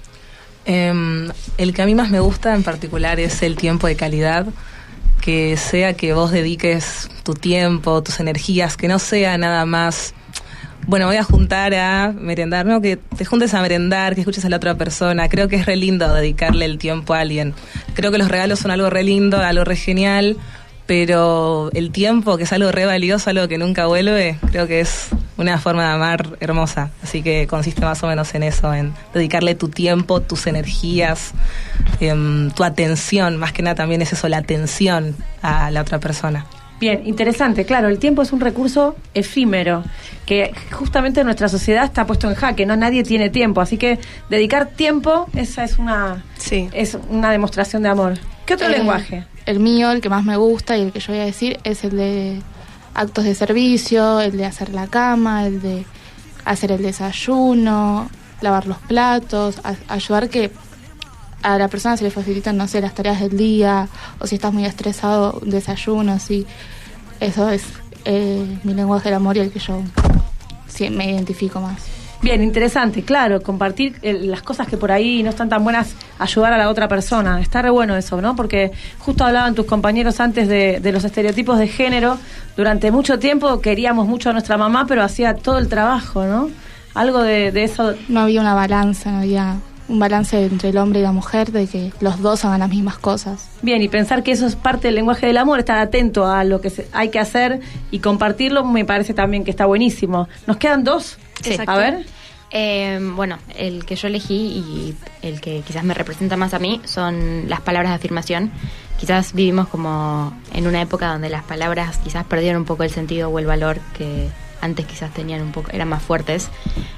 Eh, el que a mí más me gusta en particular es el tiempo de calidad. Que sea que vos dediques tu tiempo, tus energías, que no sea nada más, bueno, voy a juntar a merendar, no, que te juntes a merendar, que escuches a la otra persona. Creo que es re lindo dedicarle el tiempo a alguien. Creo que los regalos son algo re lindo, algo re genial, pero el tiempo, que es algo re valioso, algo que nunca vuelve, creo que es una forma de amar hermosa. Así que consiste más o menos en eso, en dedicarle tu tiempo, tus energías, eh, tu atención. Más que nada también es eso, la atención a la otra persona. Bien, interesante. Claro, el tiempo es un recurso efímero que justamente nuestra sociedad está puesto en jaque, no nadie tiene tiempo, así que dedicar tiempo, esa es una sí. es una demostración de amor. ¿Qué otro Eh, lenguaje? El mío, el que más me gusta y el que yo voy a decir es el de actos de servicio, el de hacer la cama, el de hacer el desayuno, lavar los platos, a- ayudar que a la persona se le facilitan, no sé, las tareas del día, o si estás muy estresado, un desayuno, así. Eso es eh, mi lenguaje del amor y el que yo sí, me identifico más. Bien, interesante, claro, compartir eh, las cosas que por ahí no están tan buenas, ayudar a la otra persona. Está re bueno eso, ¿no? Porque justo hablaban tus compañeros antes de, de los estereotipos de género. Durante mucho tiempo queríamos mucho a nuestra mamá, pero hacía todo el trabajo, ¿no? Algo de, de eso. No había una balanza, no había un balance entre el hombre y la mujer, de que los dos hagan las mismas cosas. Bien, y pensar que eso es parte del lenguaje del amor, estar atento a lo que se, hay que hacer y compartirlo, me parece también que está buenísimo. ¿Nos quedan dos? Sí. A ver. Eh, bueno, el que yo elegí y el que quizás me representa más a mí son las palabras de afirmación. Quizás vivimos como en una época donde las palabras quizás perdieron un poco el sentido o el valor que antes quizás tenían un poco, eran más fuertes.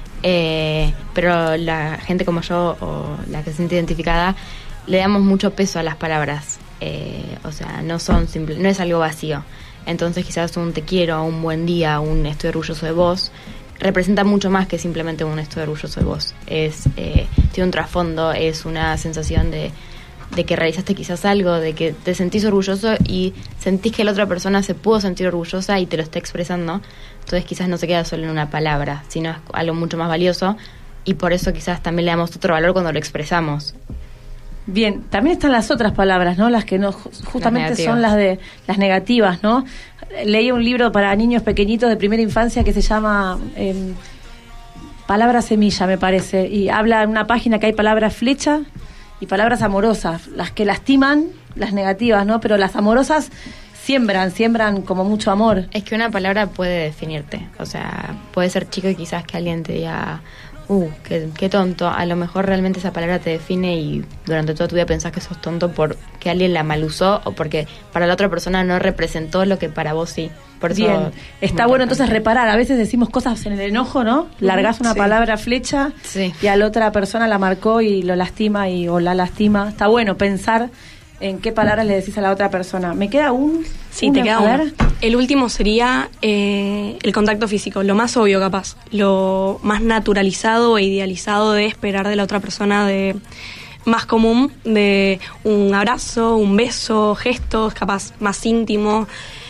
Eh, pero la gente como yo o la que se siente identificada le damos mucho peso a las palabras. Eh, o sea, no son simple, no es algo vacío. Entonces quizás un te quiero, un buen día, un estoy orgulloso de vos representa mucho más que simplemente un estoy orgulloso de vos. Es, eh, tiene un trasfondo, es una sensación de, de que realizaste quizás algo, de que te sentís orgulloso y sentís que la otra persona se pudo sentir orgullosa y te lo está expresando. Entonces quizás no se queda solo en una palabra, sino es algo mucho más valioso, y por eso quizás también le damos otro valor cuando lo expresamos. Bien, también están las otras palabras, ¿no? Las que no, justamente Las son las de las negativas, ¿no? Leí un libro para niños pequeñitos de primera infancia que se llama eh, Palabra Semilla, me parece, y habla en una página que hay palabras flecha y palabras amorosas, las que lastiman, las negativas, ¿no? Pero las amorosas siembran, siembran como mucho amor. Es que una palabra puede definirte, o sea, puede ser chico y quizás que alguien te diga, uh, qué, qué tonto, a lo mejor realmente esa palabra te define y durante toda tu vida pensás que sos tonto porque alguien la malusó o porque para la otra persona no representó lo que para vos sí. Por eso bien, está bueno entonces reparar, a veces decimos cosas en el enojo, ¿no? Largás una sí. palabra flecha sí. y a la otra persona la marcó y lo lastima y o la lastima. Está bueno pensar en qué palabras le decís a la otra persona. ¿Me queda un? Sí, una, te queda a uno. ver. El último sería eh, el contacto físico, lo más obvio capaz, lo más naturalizado e idealizado de esperar de la otra persona, de más común, de un abrazo, un beso, gestos, capaz más íntimo,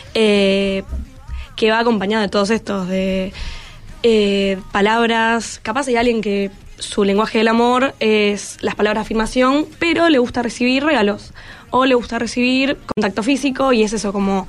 eh, que va acompañado de todos estos, de eh, palabras. Capaz hay alguien que su lenguaje del amor es las palabras de afirmación, pero le gusta recibir regalos o le gusta recibir contacto físico, y es eso como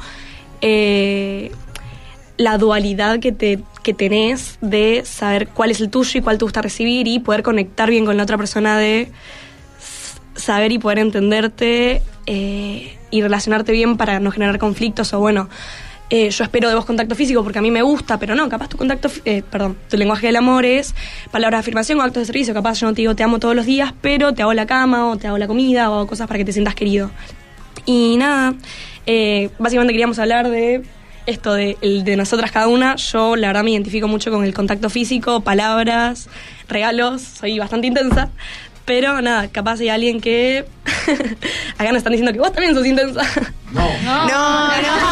eh, la dualidad que te que tenés de saber cuál es el tuyo y cuál te gusta recibir y poder conectar bien con la otra persona, de saber y poder entenderte eh, y relacionarte bien para no generar conflictos o bueno, Eh, yo espero de vos contacto físico porque a mí me gusta, pero no, capaz tu contacto, eh, perdón, tu lenguaje del amor es palabras de afirmación o actos de servicio. Capaz yo no te digo te amo todos los días, pero te hago la cama o te hago la comida o cosas para que te sientas querido. Y nada, eh, básicamente queríamos hablar de esto de, el de nosotras cada una. Yo la verdad me identifico mucho con el contacto físico, palabras, regalos, soy bastante intensa. Pero nada, capaz hay alguien que acá nos están diciendo que vos también sos intensa. No. No, no,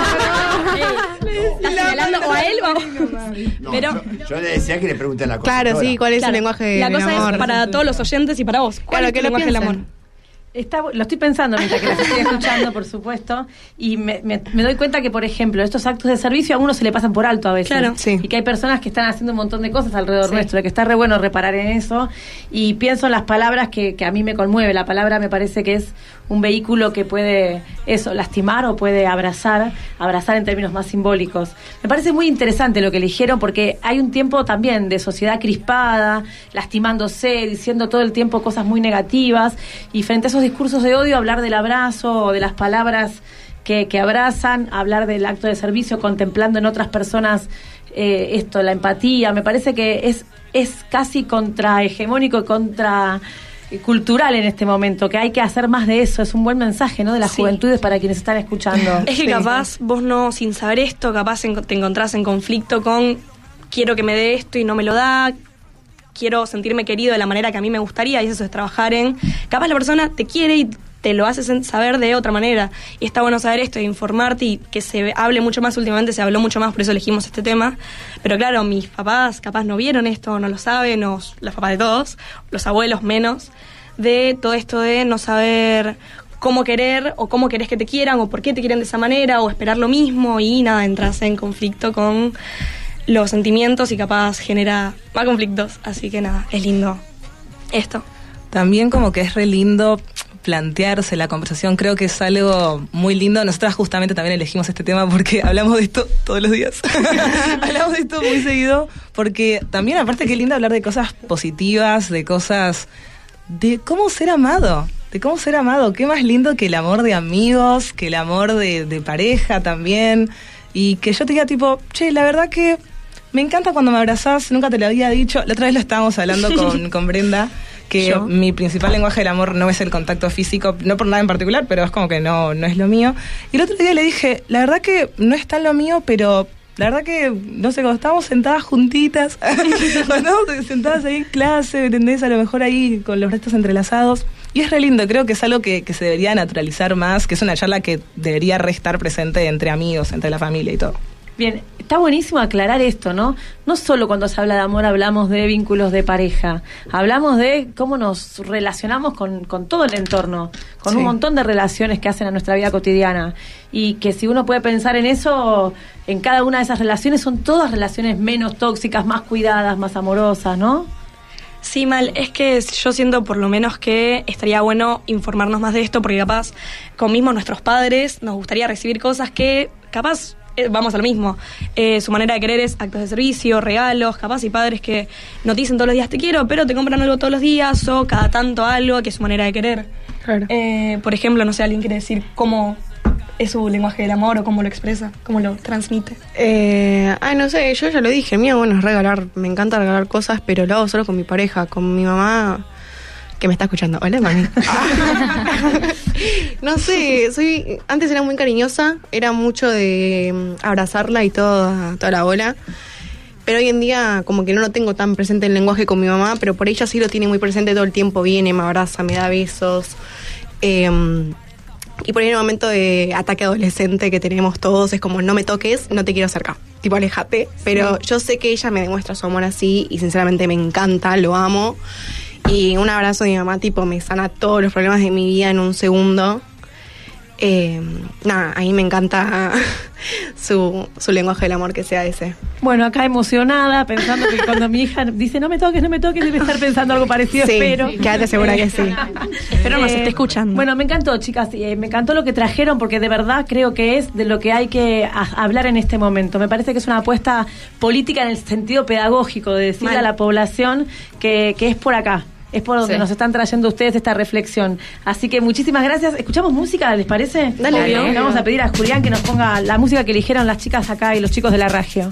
no. ¿Estás señalando o a él o a vos? No, Pero, yo, yo le decía que le pregunte a la cosa. Claro, sí, ¿cuál es claro, el lenguaje del amor? La cosa amor? es para todos los oyentes y para vos. ¿Cuál Claro, es tu que lo lenguaje del piensen. amor? Está, lo estoy pensando mientras que las estoy escuchando, por supuesto, y me, me, me doy cuenta que, por ejemplo, estos actos de servicio a uno se le pasan por alto a veces. Claro. Sí. Y que hay personas que están haciendo un montón de cosas alrededor Sí. nuestro, que está re bueno reparar en eso. Y pienso en las palabras que, que a mí me conmueve. La palabra me parece que es un vehículo que puede, eso, lastimar o puede abrazar, abrazar en términos más simbólicos. Me parece muy interesante lo que eligieron, porque hay un tiempo también de sociedad crispada, lastimándose, diciendo todo el tiempo cosas muy negativas, y frente a esos discursos de odio, hablar del abrazo o de las palabras que, que abrazan, hablar del acto de servicio, contemplando en otras personas eh, esto, la empatía. Me parece que es, es casi contrahegemónico y contra cultural en este momento, que hay que hacer más de eso. Es un buen mensaje, ¿no?, de las Sí. juventudes para quienes están escuchando. Es que Sí. capaz vos no, sin saber esto, capaz en- te encontrás en conflicto con quiero que me dé esto y no me lo da, quiero sentirme querido de la manera que a mí me gustaría, y eso es trabajar en... Capaz la persona te quiere y te lo hace sen- saber de otra manera, y está bueno saber esto, e informarte, y que se hable mucho más. Últimamente se habló mucho más, por eso elegimos este tema, pero claro, mis papás capaz no vieron esto, no lo saben, o los papás de todos, los abuelos menos, de todo esto de no saber cómo querer o cómo querés que te quieran o por qué te quieren de esa manera o esperar lo mismo, y nada, entras en conflicto con los sentimientos y capaz genera más conflictos. Así que nada, es lindo esto. También como que es re lindo plantearse la conversación, creo que es algo muy lindo. Nosotras justamente también elegimos este tema porque hablamos de esto todos los días. Hablamos de esto muy seguido, porque también aparte qué lindo hablar de cosas positivas, de cosas, de cómo ser amado, de cómo ser amado. Qué más lindo que el amor de amigos, que el amor de, de pareja también. Y que yo te diga tipo, che, la verdad que me encanta cuando me abrazás, nunca te lo había dicho. La otra vez lo estábamos hablando con, con Brenda, que ¿Yo? mi principal lenguaje del amor no es el contacto físico, no por nada en particular, pero es como que no, no es lo mío. Y el otro día le dije, la verdad que no es tan lo mío, pero la verdad que, no sé, cuando estábamos sentadas juntitas, cuando estábamos sentadas ahí en clase, ¿me entendés? A lo mejor ahí con los restos entrelazados. Y es re lindo, creo que es algo que, que se debería naturalizar más, que es una charla que debería re estar presente entre amigos, entre la familia y todo. Bien, está buenísimo aclarar esto, ¿no? No solo cuando se habla de amor hablamos de vínculos de pareja, hablamos de cómo nos relacionamos con, con todo el entorno, con sí. un montón de relaciones que hacen a nuestra vida cotidiana. Y que si uno puede pensar en eso, en cada una de esas relaciones son todas relaciones menos tóxicas, más cuidadas, más amorosas, ¿no? Sí, Mal, es que yo siento por lo menos que estaría bueno informarnos más de esto, porque capaz con mismos nuestros padres nos gustaría recibir cosas que capaz eh, vamos a lo mismo. Eh, su manera de querer es actos de servicio, regalos, capaz hay padres que no te dicen todos los días te quiero, pero te compran algo todos los días o cada tanto algo, que es su manera de querer. Claro. Eh, por ejemplo, no sé, alguien quiere decir cómo es su lenguaje del amor o cómo lo expresa, cómo lo transmite. Eh, ay, no sé, yo ya lo dije, mío, bueno, es regalar, me encanta regalar cosas, pero lo hago solo con mi pareja, con mi mamá, que me está escuchando. Hola, mami. No sé, soy, antes era muy cariñosa, era mucho de um, abrazarla y todo, toda la bola, pero hoy en día como que no lo tengo tan presente el lenguaje con mi mamá, pero por ella sí lo tiene muy presente todo el tiempo, viene, me abraza, me da besos, eh, y por ahí en el momento de ataque adolescente que tenemos todos es como no me toques, no te quiero acercar, tipo aléjate, pero sí. Yo sé que ella me demuestra su amor así y sinceramente me encanta, lo amo, y un abrazo de mi mamá tipo me sana todos los problemas de mi vida en un segundo. Eh, nada, a mí me encanta su, su lenguaje del amor que sea ese. Bueno, acá emocionada, pensando que cuando mi hija dice no me toques, no me toques, debe estar pensando algo parecido, sí, espero. Quédate segura que sí. Espero nos esté escuchando. Bueno, me encantó, chicas, eh, me encantó lo que trajeron, porque de verdad creo que es de lo que hay que a- hablar en este momento. Me parece que es una apuesta política en el sentido pedagógico, de decirle Mal. a la población que, que es por acá. Es por donde sí. nos están trayendo ustedes esta reflexión. Así que muchísimas gracias. ¿Escuchamos música, les parece? Dale, Obvio. Le vamos a pedir a Julián que nos ponga la música que eligieron las chicas acá y los chicos de la radio.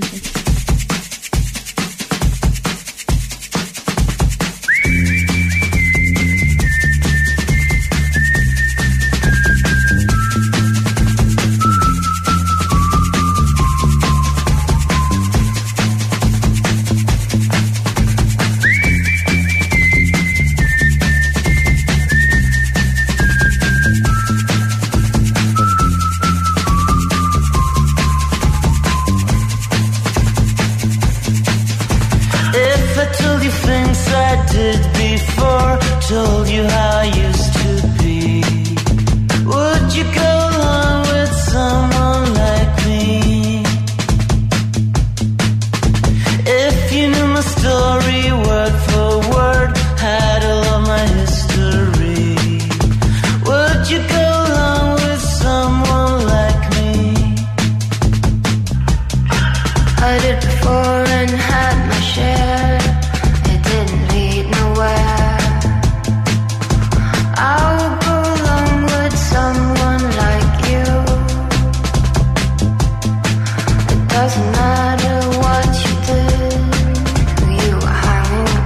Told you how I used to be. Would you go along with someone like me? If you knew my story word for word, had all of my history, would you go along with someone like me? I did before and had my share. It didn't lead nowhere. I would go along with someone like you. It doesn't matter what you did, who you were hanging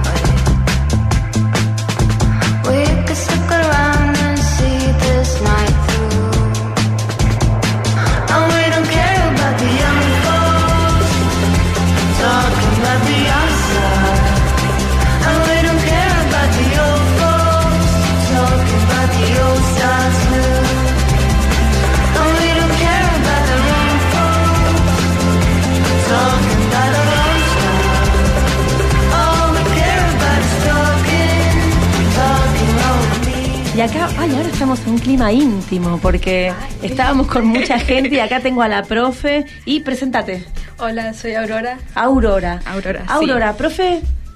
with. We could stick around and see this night through. And we don't care about the young folks talking about the outside. And we don't care about the old folks talking about the old stars too. And we don't care about the wrong folks talking about our own stuff. All we care about is talking, talking over me. Y acá, ay, ahora estamos en un clima íntimo, porque estábamos con mucha gente y acá tengo a la profe. Y preséntate. Hola, soy Aurora. Aurora. Aurora, Aurora, sí. profe,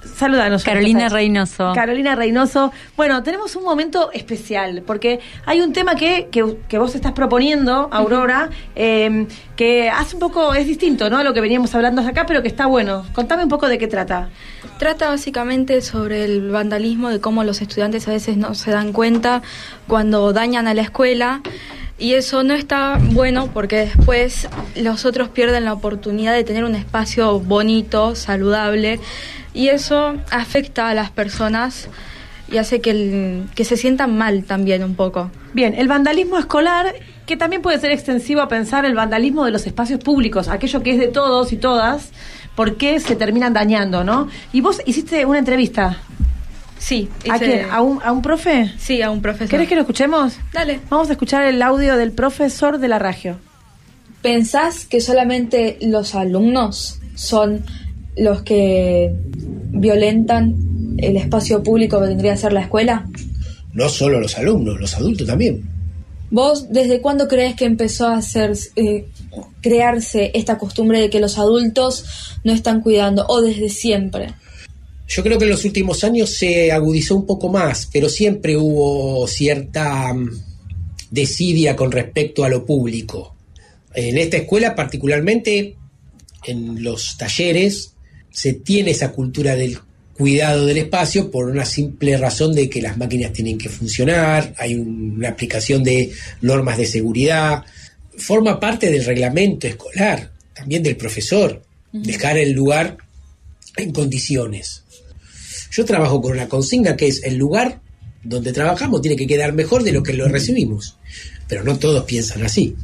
Saludanos. Carolina Reynoso. Carolina Reynoso. Bueno, tenemos un momento especial, porque hay un tema que, que, que vos estás proponiendo, Aurora, uh-huh. eh, que hace un poco, es distinto, ¿no?, a lo que veníamos hablando hasta acá, pero que está bueno. Contame un poco de qué trata. Trata básicamente sobre el vandalismo, de cómo los estudiantes a veces no se dan cuenta cuando dañan a la escuela. Y eso no está bueno porque después los otros pierden la oportunidad de tener un espacio bonito, saludable, y eso afecta a las personas y hace que, el, que se sientan mal también un poco. Bien, el vandalismo escolar, que también puede ser extensivo a pensar el vandalismo de los espacios públicos, aquello que es de todos y todas, ¿por qué se terminan dañando, no? Y vos hiciste una entrevista. Sí. ¿A quién? ¿A un, ¿A un profe? Sí, a un profesor. ¿Querés que lo escuchemos? Dale. Vamos a escuchar el audio del profesor de la Ragio. ¿Pensás que solamente los alumnos son los que violentan el espacio público que tendría que ser la escuela? No solo los alumnos, los adultos también. ¿Vos desde cuándo crees que empezó a hacer, eh, crearse esta costumbre de que los adultos no están cuidando, o desde siempre? Yo creo que en los últimos años se agudizó un poco más, pero siempre hubo cierta um, desidia con respecto a lo público. En esta escuela, particularmente en los talleres, se tiene esa cultura del cuidado del espacio por una simple razón de que las máquinas tienen que funcionar, hay un, una aplicación de normas de seguridad, forma parte del reglamento escolar, también del profesor, uh-huh. dejar el lugar en condiciones. Yo trabajo con una consigna que es: el lugar donde trabajamos tiene que quedar mejor de lo que lo recibimos, pero no todos piensan así.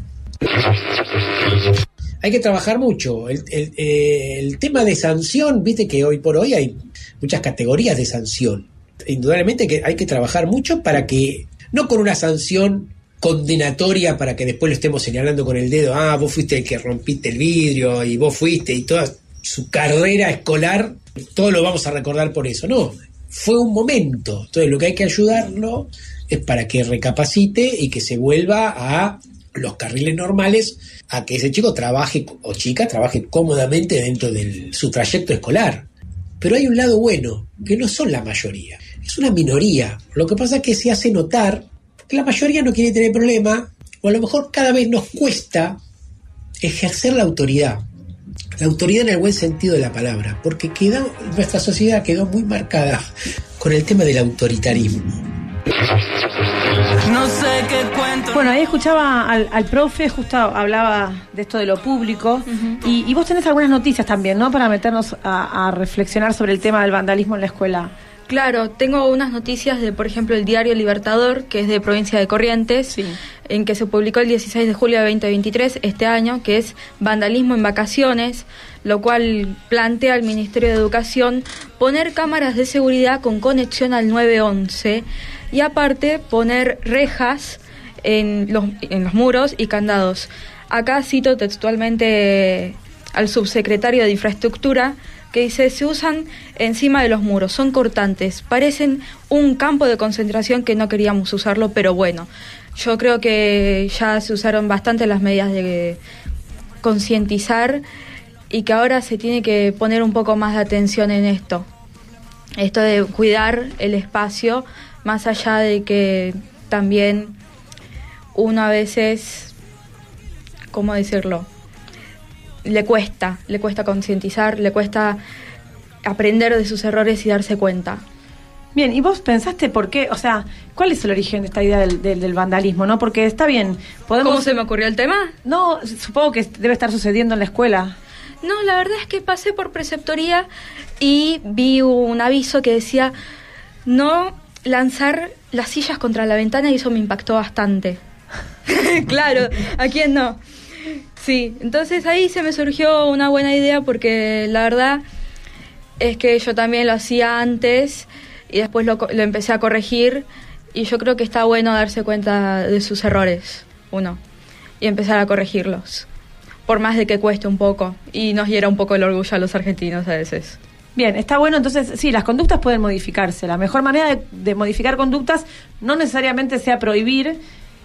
Hay que trabajar mucho. El, el, el tema de sanción, viste que hoy por hoy hay muchas categorías de sanción. Indudablemente que hay que trabajar mucho para que, no con una sanción condenatoria para que después lo estemos señalando con el dedo, ah, vos fuiste el que rompiste el vidrio y vos fuiste, y toda su carrera escolar, todo lo vamos a recordar por eso. No, fue un momento. Entonces lo que hay que ayudarlo es para que recapacite y que se vuelva a los carriles normales, a que ese chico trabaje, o chica trabaje cómodamente dentro de su trayecto escolar. Pero hay un lado bueno, que no son la mayoría, es una minoría. Lo que pasa es que se hace notar que la mayoría no quiere tener problema, o a lo mejor cada vez nos cuesta ejercer la autoridad. La autoridad en el buen sentido de la palabra, porque quedó, nuestra sociedad quedó muy marcada con el tema del autoritarismo. No sé qué cuento. Bueno, ahí escuchaba al, al profe, justo hablaba de esto de lo público, uh-huh. y, y vos tenés algunas noticias también, ¿no?, para meternos a, a reflexionar sobre el tema del vandalismo en la escuela. Claro, tengo unas noticias de, por ejemplo, el diario Libertador, que es de provincia de Corrientes, sí. en que se publicó el dieciséis de julio de veinte veintitrés, este año, que es vandalismo en vacaciones, lo cual plantea al Ministerio de Educación poner cámaras de seguridad con conexión al nueve once y aparte poner rejas en los, en los muros y candados. Acá cito textualmente al subsecretario de Infraestructura, que dice: se usan encima de los muros, son cortantes, parecen un campo de concentración que no queríamos usarlo, pero bueno, yo creo que ya se usaron bastante las medidas de concientizar y que ahora se tiene que poner un poco más de atención en esto, esto de cuidar el espacio, más allá de que también uno a veces, ¿cómo decirlo?, le cuesta, le cuesta concientizar, le cuesta aprender de sus errores y darse cuenta. Bien, ¿y vos pensaste por qué? O sea, ¿cuál es el origen de esta idea del, del, del vandalismo, no? Porque está bien, podemos... ¿Cómo se me ocurrió el tema? No, supongo que debe estar sucediendo en la escuela. No, la verdad es que pasé por preceptoría y vi un aviso que decía no lanzar las sillas contra la ventana, y eso me impactó bastante. Claro, ¿a quién no? Sí, entonces ahí se me surgió una buena idea, porque la verdad es que yo también lo hacía antes y después lo, lo empecé a corregir, y yo creo que está bueno darse cuenta de sus errores, uno, y empezar a corregirlos, por más de que cueste un poco y nos hiera un poco el orgullo a los argentinos a veces. Bien, está bueno. Entonces, sí, las conductas pueden modificarse. La mejor manera de, de modificar conductas no necesariamente sea prohibir,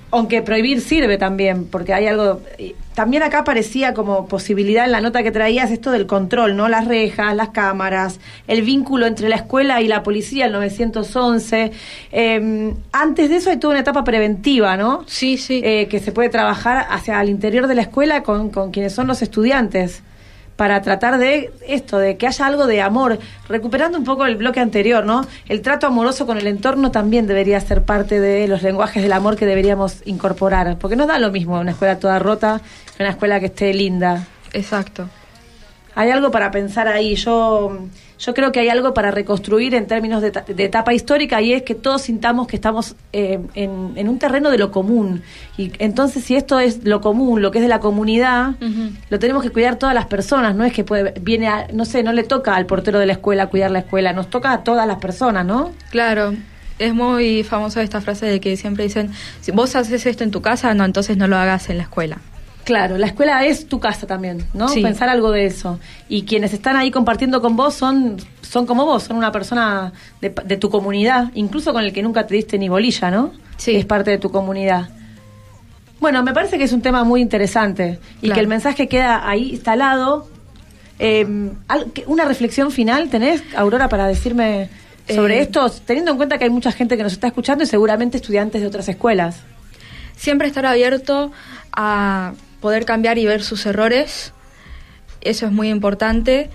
aunque prohibir sirve también, porque hay algo... También acá aparecía como posibilidad en la nota que traías esto del control, ¿no? Las rejas, las cámaras, el vínculo entre la escuela y la policía, el novecientos once. Eh, antes de eso hay toda una etapa preventiva, ¿no? Sí, sí. Eh, que se puede trabajar hacia el interior de la escuela con, con quienes son los estudiantes, para tratar de esto, de que haya algo de amor, recuperando un poco el bloque anterior, ¿no? El trato amoroso con el entorno también debería ser parte de los lenguajes del amor que deberíamos incorporar, porque no da lo mismo una escuela toda rota que una escuela que esté linda. Exacto. Hay algo para pensar ahí. Yo yo creo que hay algo para reconstruir en términos de, de etapa histórica, y es que todos sintamos que estamos eh, en, en un terreno de lo común. Y entonces, si esto es lo común, lo que es de la comunidad, uh-huh, lo tenemos que cuidar todas las personas. No es que puede, viene a, no sé, no le toca al portero de la escuela cuidar la escuela, nos toca a todas las personas, ¿no? Claro. Es muy famosa esta frase de que siempre dicen, si vos haces esto en tu casa, no, entonces no lo hagas en la escuela. Claro, la escuela es tu casa también, ¿no? Sí. Pensar algo de eso. Y quienes están ahí compartiendo con vos son son como vos, son una persona de, de tu comunidad, incluso con el que nunca te diste ni bolilla, ¿no? Sí. Es parte de tu comunidad. Bueno, me parece que es un tema muy interesante y claro, que el mensaje queda ahí instalado. Eh, ¿Una reflexión final tenés, Aurora, para decirme sobre eh, esto? Teniendo en cuenta que hay mucha gente que nos está escuchando y seguramente estudiantes de otras escuelas. Siempre estar abierto a poder cambiar y ver sus errores, eso es muy importante,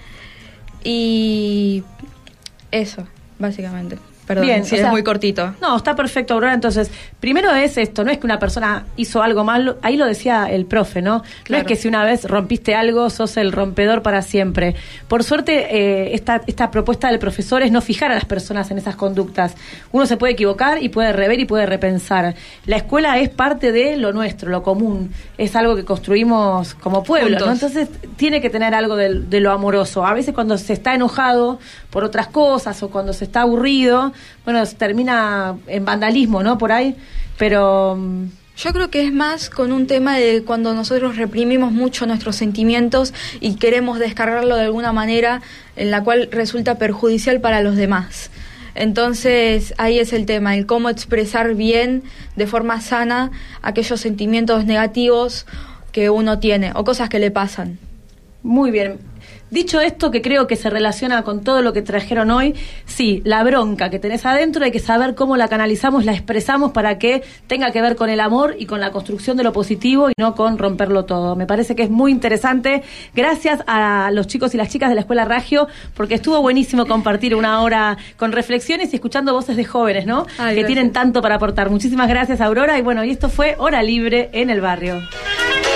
y eso, básicamente. Perdón, Bien, si o es sea, muy cortito. No, está perfecto, Aurora. Entonces, primero es esto, no es que una persona hizo algo mal, ahí lo decía el profe, ¿no? Claro. No es que si una vez rompiste algo, sos el rompedor para siempre. Por suerte, eh, esta, esta propuesta del profesor es no fijar a las personas en esas conductas. Uno se puede equivocar y puede rever y puede repensar. La escuela es parte de lo nuestro, lo común. Es algo que construimos como pueblo, Juntos. ¿no? Entonces, tiene que tener algo de, de lo amoroso. A veces cuando se está enojado por otras cosas o cuando se está aburrido, bueno, se termina en vandalismo, ¿no? Por ahí, pero... Yo creo que es más con un tema de cuando nosotros reprimimos mucho nuestros sentimientos y queremos descargarlo de alguna manera en la cual resulta perjudicial para los demás. Entonces, ahí es el tema, el cómo expresar bien, de forma sana, aquellos sentimientos negativos que uno tiene o cosas que le pasan. Muy bien. Dicho esto, que creo que se relaciona con todo lo que trajeron hoy, sí, la bronca que tenés adentro hay que saber cómo la canalizamos, la expresamos para que tenga que ver con el amor y con la construcción de lo positivo y no con romperlo todo. Me parece que es muy interesante. Gracias a los chicos y las chicas de la Escuela Ragio, porque estuvo buenísimo compartir una hora con reflexiones y escuchando voces de jóvenes, ¿no? Ay, que gracias. tienen tanto para aportar. Muchísimas gracias, Aurora. Y bueno, y esto fue Hora Libre en el Barrio.